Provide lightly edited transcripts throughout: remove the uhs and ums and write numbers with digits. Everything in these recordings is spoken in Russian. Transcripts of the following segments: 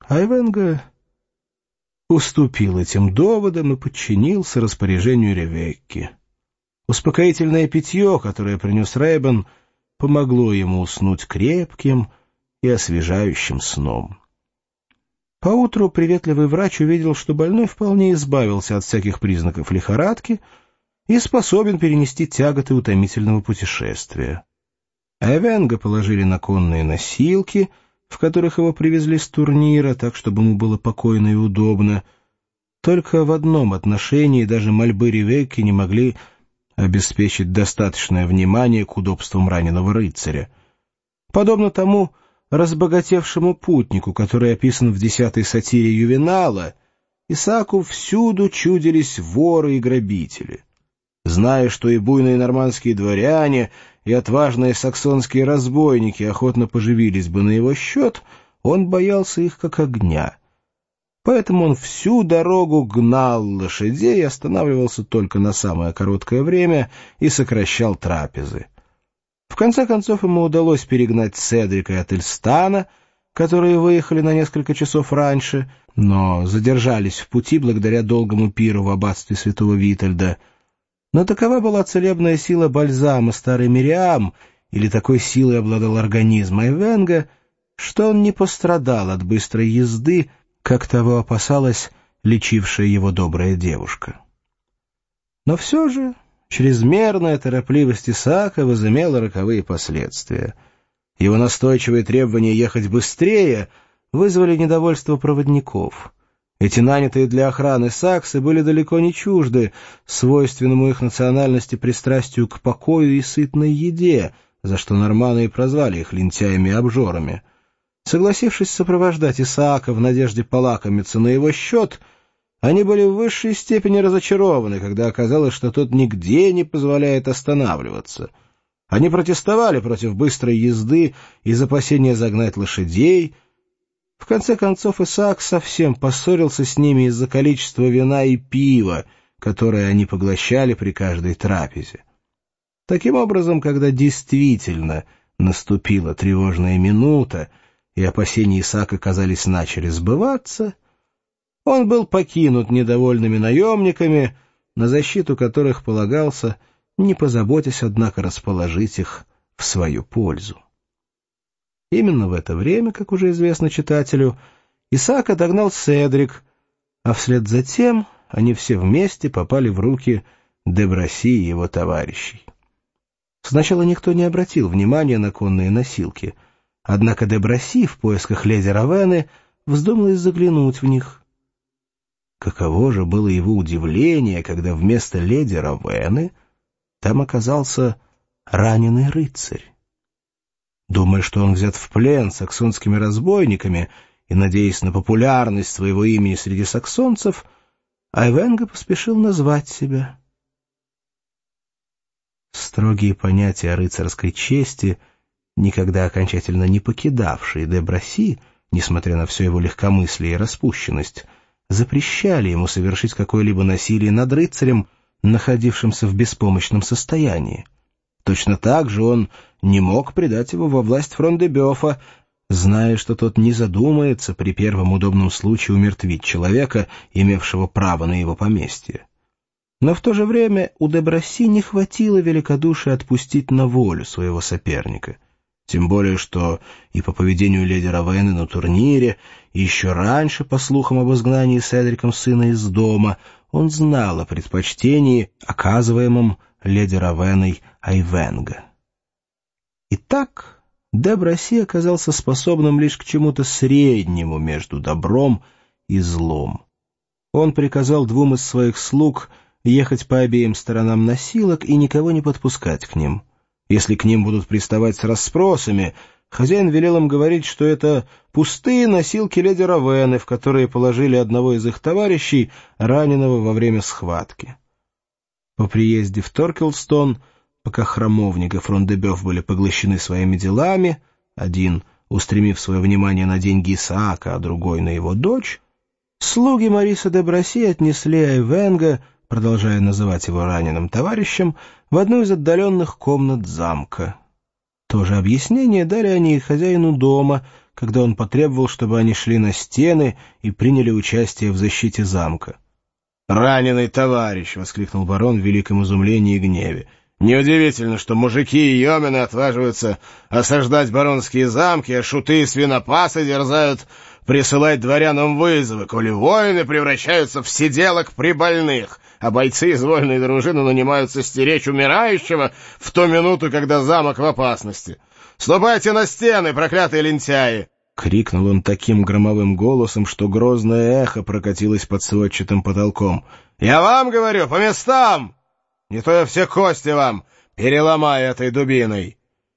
Айвенго уступил этим доводам и подчинился распоряжению Ревекки. Успокоительное питье, которое принес Рейбен, помогло ему уснуть крепким и освежающим сном. Поутру приветливый врач увидел, что больной вполне избавился от всяких признаков лихорадки и способен перенести тяготы утомительного путешествия. Айвенго положили на конные носилки, в которых его привезли с турнира, так, чтобы ему было покойно и удобно. Только в одном отношении даже мольбы Ревекки не могли обеспечить достаточное внимание к удобствам раненого рыцаря. Подобно тому разбогатевшему путнику, который описан в 10-й сатире Ювенала, Исааку всюду чудились воры и грабители. Зная, что и буйные нормандские дворяне, и отважные саксонские разбойники охотно поживились бы на его счет, он боялся их как огня. Поэтому он всю дорогу гнал лошадей, останавливался только на самое короткое время и сокращал трапезы. В конце концов ему удалось перегнать Седрика и Ательстана, которые выехали на несколько часов раньше, но задержались в пути благодаря долгому пиру в аббатстве святого Витальда. Но такова была целебная сила бальзама старой Мириам, или такой силой обладал организм Айвенго, что он не пострадал от быстрой езды, как того опасалась лечившая его добрая девушка. Но все же чрезмерная торопливость Исаака возымела роковые последствия. Его настойчивые требования ехать быстрее вызвали недовольство проводников. Эти нанятые для охраны саксы были далеко не чужды свойственному их национальности пристрастию к покою и сытной еде, за что норманы и прозвали их лентяями и обжорами. Согласившись сопровождать Исаака в надежде полакомиться на его счет, они были в высшей степени разочарованы, когда оказалось, что тот нигде не позволяет останавливаться. Они протестовали против быстрой езды из опасения загнать лошадей. В конце концов Исаак совсем поссорился с ними из-за количества вина и пива, которое они поглощали при каждой трапезе. Таким образом, когда действительно наступила тревожная минута, и опасения Исаака, казались, начали сбываться, он был покинут недовольными наемниками, на защиту которых полагался, не позаботясь, однако, расположить их в свою пользу. Именно в это время, как уже известно читателю, Исаака догнал Седрик, а вслед за тем они все вместе попали в руки де Браси и его товарищей. Сначала никто не обратил внимания на конные носилки, однако де Браси в поисках леди Равены вздумалось заглянуть в них. Каково же было его удивление, когда вместо леди Равены там оказался раненый рыцарь. Думая, что он взят в плен саксонскими разбойниками и надеясь на популярность своего имени среди саксонцев, Айвенго поспешил назвать себя. Строгие понятия о рыцарской чести, никогда окончательно не покидавшие де Браси, несмотря на все его легкомыслие и распущенность, запрещали ему совершить какое-либо насилие над рыцарем, находившимся в беспомощном состоянии. Точно так же он не мог предать его во власть Фрон-де-Бёфа, зная, что тот не задумается при первом удобном случае умертвить человека, имевшего право на его поместье. Но в то же время у де Браси не хватило великодушия отпустить на волю своего соперника. Тем более, что и по поведению леди Равены на турнире, и еще раньше, по слухам об изгнании Седриком сына из дома, он знал о предпочтении, оказываемом леди Равеной Айвенго. Итак, де Браси оказался способным лишь к чему-то среднему между добром и злом. Он приказал двум из своих слуг ехать по обеим сторонам носилок и никого не подпускать к ним. Если к ним будут приставать с расспросами, хозяин велел им говорить, что это пустые носилки леди Равены, в которые положили одного из их товарищей, раненого во время схватки. По приезде в Торкелстон, пока храмовник и Фрон-де-Бёф были поглощены своими делами, один устремив свое внимание на деньги Исаака, а другой на его дочь, слуги Мариса де Браси отнесли Айвенго, продолжая называть его раненым товарищем, в одну из отдаленных комнат замка. То же объяснение дали они и хозяину дома, когда он потребовал, чтобы они шли на стены и приняли участие в защите замка. «Раненый товарищ!» — воскликнул барон в великом изумлении и гневе. «Неудивительно, что мужики и йомены отваживаются осаждать баронские замки, а шуты и свинопасы дерзают присылать дворянам вызовы, коли воины превращаются в сиделок при больных, а бойцы из вольной дружины нанимаются стеречь умирающего в ту минуту, когда замок в опасности. Ступайте на стены, проклятые лентяи!» — крикнул он таким громовым голосом, что грозное эхо прокатилось под сводчатым потолком. «Я вам говорю, по местам! Не то я все кости вам переломаю этой дубиной!»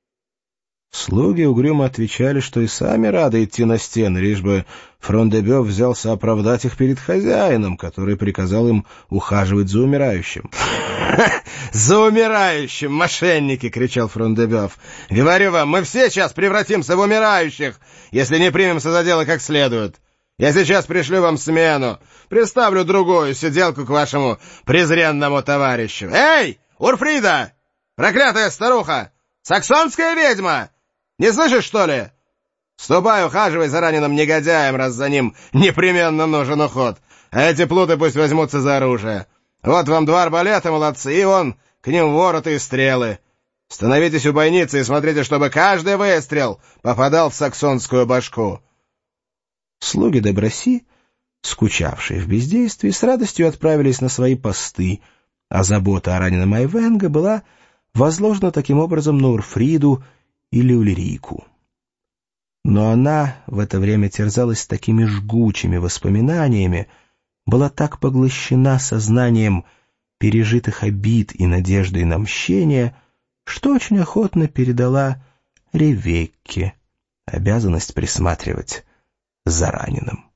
Слуги угрюмо отвечали, что и сами рады идти на стены, лишь бы Фрон-де-Бёв взялся оправдать их перед хозяином, который приказал им ухаживать за умирающим. «За умирающим, мошенники!» — кричал Фрон-де-Бёв. «Говорю вам, мы все сейчас превратимся в умирающих, если не примемся за дело как следует. Я сейчас пришлю вам смену, приставлю другую сиделку к вашему презренному товарищу. Эй, Урфрида! Проклятая старуха! Саксонская ведьма! Не слышишь, что ли? Ступай, ухаживай за раненым негодяем, раз за ним непременно нужен уход. А эти плуты пусть возьмутся за оружие. Вот вам 2 арбалета, молодцы, и вон к ним вороты и стрелы. Становитесь у бойницы и смотрите, чтобы каждый выстрел попадал в саксонскую башку». Слуги де Браси, скучавшие в бездействии, с радостью отправились на свои посты, а забота о раненом Айвенго была возложена таким образом на Урфриду или Ульрику. Но она в это время терзалась такими жгучими воспоминаниями, была так поглощена сознанием пережитых обид и надеждой на мщение, что очень охотно передала Ревекке обязанность присматривать за раненым.